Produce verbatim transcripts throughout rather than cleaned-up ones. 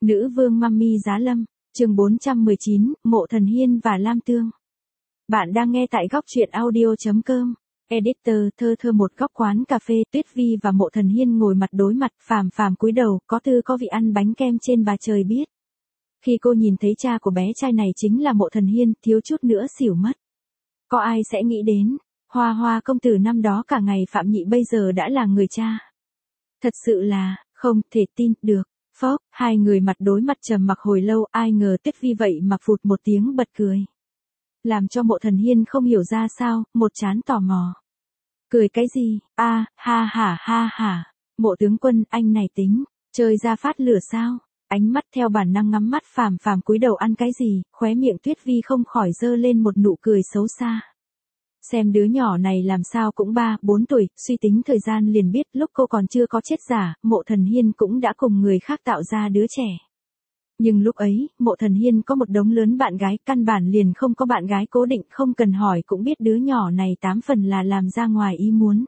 Nữ vương Mummy Giá Lâm, chương bốn trăm mười chín, Mộ Thần Hiên và Lam Tương. Bạn đang nghe tại góc truyện audio.com. Editor thơ thơ một góc quán cà phê, Tuyết Vi và Mộ Thần Hiên ngồi mặt đối mặt, phàm phàm cúi đầu, có tư có vị ăn bánh kem trên bà trời biết. Khi cô nhìn thấy cha của bé trai này chính là Mộ Thần Hiên, thiếu chút nữa xỉu mất. Có ai sẽ nghĩ đến, Hoa Hoa công tử năm đó cả ngày phạm nhị bây giờ đã là người cha. Thật sự là, không thể tin được. Phốc, hai người mặt đối mặt trầm mặc hồi lâu, ai ngờ Tuyết Vi vậy mà phụt một tiếng bật cười. Làm cho Mộ Thần Hiên không hiểu ra sao, một trán tò mò. Cười cái gì, a à, ha ha ha ha, Mộ tướng quân, anh này tính, chơi ra phát lửa sao? Ánh mắt theo bản năng ngắm mắt phàm phàm cúi đầu ăn cái gì, khóe miệng Tuyết Vi không khỏi dơ lên một nụ cười xấu xa. Xem đứa nhỏ này làm sao cũng ba, bốn tuổi, suy tính thời gian liền biết lúc cô còn chưa có chết giả, Mộ Thần Hiên cũng đã cùng người khác tạo ra đứa trẻ. Nhưng lúc ấy, Mộ Thần Hiên có một đống lớn bạn gái, căn bản liền không có bạn gái cố định, không cần hỏi cũng biết đứa nhỏ này tám phần là làm ra ngoài ý muốn.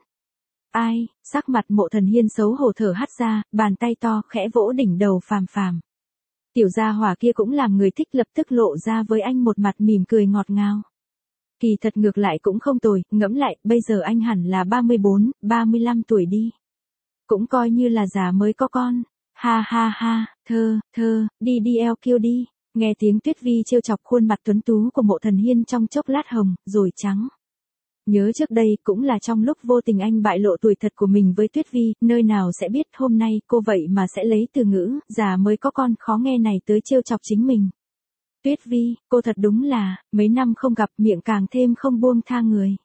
Ai, sắc mặt Mộ Thần Hiên xấu hổ thở hắt ra, bàn tay to khẽ vỗ đỉnh đầu phàm phàm. Tiểu gia hỏa kia cũng làm người thích, lập tức lộ ra với anh một mặt mỉm cười ngọt ngào. Kỳ thật ngược lại cũng không tồi, ngẫm lại, bây giờ anh hẳn là ba mươi bốn, ba mươi lăm tuổi đi. Cũng coi như là già mới có con. Ha ha ha, thơ, thơ, đi đi eo kêu đi. Nghe tiếng Tuyết Vi trêu chọc khuôn mặt tuấn tú của Mộ Thần Hiên trong chốc lát hồng, rồi trắng. Nhớ trước đây cũng là trong lúc vô tình anh bại lộ tuổi thật của mình với Tuyết Vi, nơi nào sẽ biết hôm nay cô vậy mà sẽ lấy từ ngữ, già mới có con khó nghe này tới trêu chọc chính mình. Tuyết Vi, cô thật đúng là, mấy năm không gặp miệng càng thêm không buông tha người.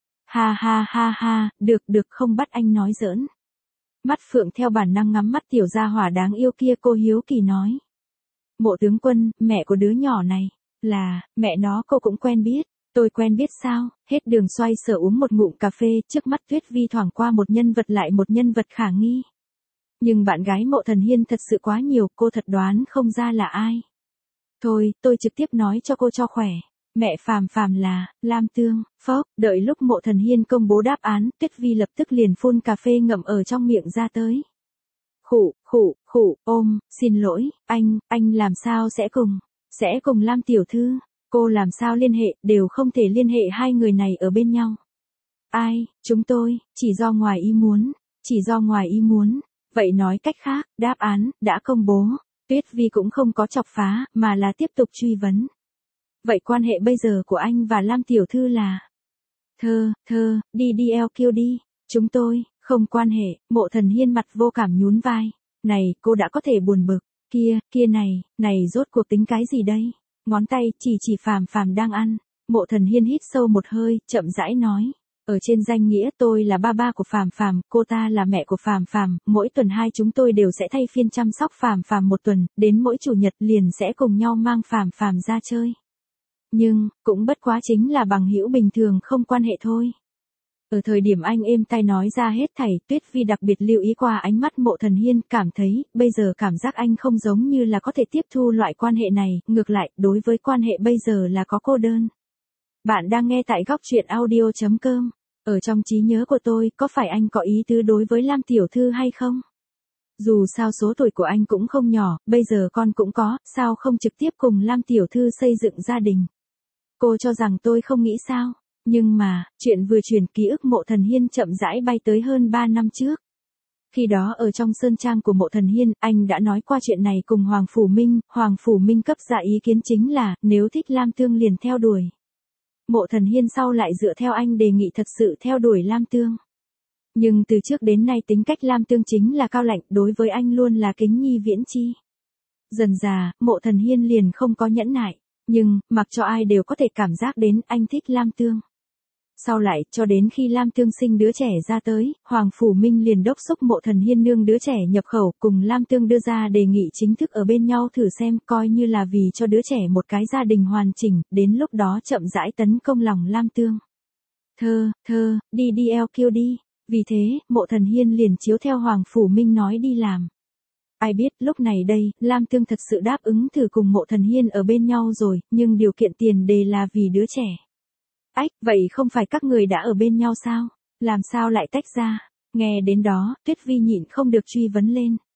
Ha ha ha ha, được được không bắt anh nói giỡn. Mắt Phượng theo bản năng ngắm mắt tiểu gia hỏa đáng yêu kia, cô hiếu kỳ nói. Mộ tướng quân, mẹ của đứa nhỏ này, là, mẹ nó cô cũng quen biết, tôi quen biết sao, hết đường xoay sở uống một ngụm cà phê, trước mắt Tuyết Vi thoảng qua một nhân vật lại một nhân vật khả nghi. Nhưng bạn gái Mộ Thần Hiên thật sự quá nhiều, cô thật đoán không ra là ai. Thôi, tôi trực tiếp nói cho cô cho khỏe. Mẹ phàm phàm là, Lam Tương, phốc, đợi lúc Mộ Thần Hiên công bố đáp án, Tuyết Vi lập tức liền phun cà phê ngậm ở trong miệng ra tới. Khụ, khụ, khụ, ôm, xin lỗi, anh, anh làm sao sẽ cùng, sẽ cùng Lam tiểu thư, cô làm sao liên hệ, đều không thể liên hệ hai người này ở bên nhau. Ai, chúng tôi, chỉ do ngoài ý muốn, chỉ do ngoài ý muốn, vậy nói cách khác, đáp án, đã công bố. Tuyết Vi cũng không có chọc phá, mà là tiếp tục truy vấn. Vậy quan hệ bây giờ của anh và Lam tiểu thư là? Thơ, thơ, đi đi eo kêu đi. Chúng tôi, không quan hệ. Mộ Thần Hiên mặt vô cảm nhún vai. Này, cô đã có thể buồn bực. Kia, kia này, này rốt cuộc tính cái gì đây? Ngón tay chỉ chỉ phàm phàm đang ăn. Mộ Thần Hiên hít sâu một hơi, chậm rãi nói. Ở trên danh nghĩa tôi là ba ba của Phàm Phàm, cô ta là mẹ của Phàm Phàm, mỗi tuần hai chúng tôi đều sẽ thay phiên chăm sóc Phàm Phàm một tuần, đến mỗi chủ nhật liền sẽ cùng nhau mang Phàm Phàm ra chơi. Nhưng, cũng bất quá chính là bằng hữu bình thường không quan hệ thôi. Ở thời điểm anh êm tai nói ra hết thảy, Tuyết Vi đặc biệt lưu ý qua ánh mắt Mộ Thần Hiên, cảm thấy, bây giờ cảm giác anh không giống như là có thể tiếp thu loại quan hệ này, ngược lại, đối với quan hệ bây giờ là có cô đơn. Bạn đang nghe tại góc truyện audio.com. Ở trong trí nhớ của tôi, có phải anh có ý tứ đối với Lam tiểu thư hay không? Dù sao số tuổi của anh cũng không nhỏ, bây giờ con cũng có, sao không trực tiếp cùng Lam tiểu thư xây dựng gia đình? Cô cho rằng tôi không nghĩ sao? Nhưng mà, chuyện vừa chuyển ký ức Mộ Thần Hiên chậm rãi bay tới hơn ba năm trước. Khi đó ở trong sơn trang của Mộ Thần Hiên, anh đã nói qua chuyện này cùng Hoàng Phủ Minh, Hoàng Phủ Minh cấp ra ý kiến chính là, nếu thích Lam Tương liền theo đuổi. Mộ Thần Hiên sau lại dựa theo anh đề nghị thật sự theo đuổi Lam Tương. Nhưng từ trước đến nay tính cách Lam Tương chính là cao lạnh, đối với anh luôn là kính nhi viễn chi. Dần dà, Mộ Thần Hiên liền không có nhẫn nại, nhưng, mặc cho ai đều có thể cảm giác đến anh thích Lam Tương. Sau lại, cho đến khi Lam Tương sinh đứa trẻ ra tới, Hoàng Phủ Minh liền đốc xúc Mộ Thần Hiên nương đứa trẻ nhập khẩu, cùng Lam Tương đưa ra đề nghị chính thức ở bên nhau thử xem, coi như là vì cho đứa trẻ một cái gia đình hoàn chỉnh, đến lúc đó chậm rãi tấn công lòng Lam Tương. Thơ, thơ, đi đi eo kêu đi. Vì thế, Mộ Thần Hiên liền chiếu theo Hoàng Phủ Minh nói đi làm. Ai biết, lúc này đây, Lam Tương thật sự đáp ứng thử cùng Mộ Thần Hiên ở bên nhau rồi, nhưng điều kiện tiền đề là vì đứa trẻ. Ách, vậy không phải các người đã ở bên nhau sao? Làm sao lại tách ra? Nghe đến đó, Tuyết Vi nhịn không được truy vấn lên.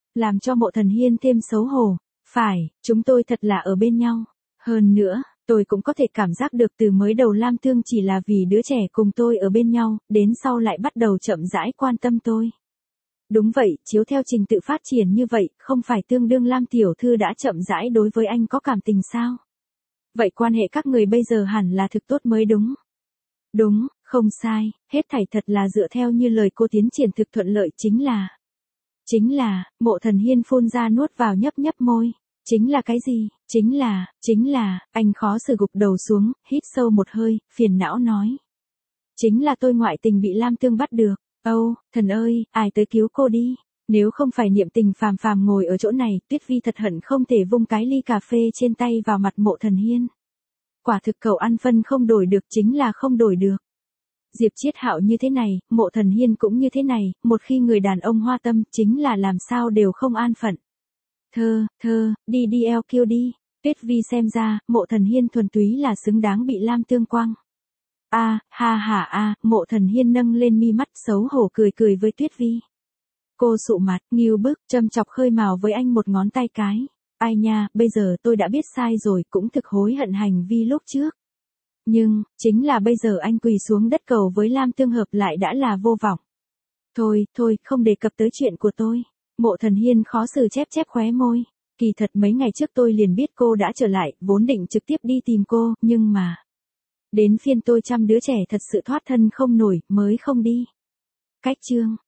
làm cho Mộ Thần Hiên thêm xấu hổ. Phải, chúng tôi thật là ở bên nhau. Hơn nữa, tôi cũng có thể cảm giác được từ mới đầu Lam Tương chỉ là vì đứa trẻ cùng tôi ở bên nhau, đến sau lại bắt đầu chậm rãi quan tâm tôi. Đúng vậy, chiếu theo trình tự phát triển như vậy, không phải tương đương Lam tiểu thư đã chậm rãi đối với anh có cảm tình sao? Vậy quan hệ các người bây giờ hẳn là thực tốt mới đúng. Đúng, không sai, hết thảy thật là dựa theo như lời cô tiến triển thực thuận lợi chính là. Chính là, Mộ Thần Hiên phun ra nuốt vào nhấp nhấp môi. Chính là cái gì? Chính là, chính là, anh khó xử gục đầu xuống, hít sâu một hơi, phiền não nói. Chính là tôi ngoại tình bị Lam Tương bắt được. Âu, thần ơi, ai tới cứu cô đi. Nếu không phải Niệm Tình phàm phàm ngồi ở chỗ này, Tuyết Vi thật hận không thể vung cái ly cà phê trên tay vào mặt Mộ Thần Hiên. Quả thực cậu ăn phân không đổi được chính là không đổi được. Diệp Chiết Hạo như thế này, Mộ Thần Hiên cũng như thế này, một khi người đàn ông hoa tâm chính là làm sao đều không an phận. Thơ, thơ, đi đi eo kêu đi. Tuyết Vi xem ra, Mộ Thần Hiên thuần túy là xứng đáng bị Lam Tương quăng. A, ha ha a, Mộ Thần Hiên nâng lên mi mắt xấu hổ cười cười với Tuyết Vi. Cô sụ mặt, nghiêu bức, châm chọc khơi mào với anh một ngón tay cái. Ai nha, bây giờ tôi đã biết sai rồi, cũng thực hối hận hành vi lúc trước. Nhưng, chính là bây giờ anh quỳ xuống đất cầu với Lam Tương hợp lại đã là vô vọng. Thôi, thôi, không đề cập tới chuyện của tôi. Mộ Thần Hiên khó xử chép chép khóe môi. Kỳ thật mấy ngày trước tôi liền biết cô đã trở lại, vốn định trực tiếp đi tìm cô, nhưng mà. Đến phiên tôi chăm đứa trẻ thật sự thoát thân không nổi, mới không đi. Cách chương.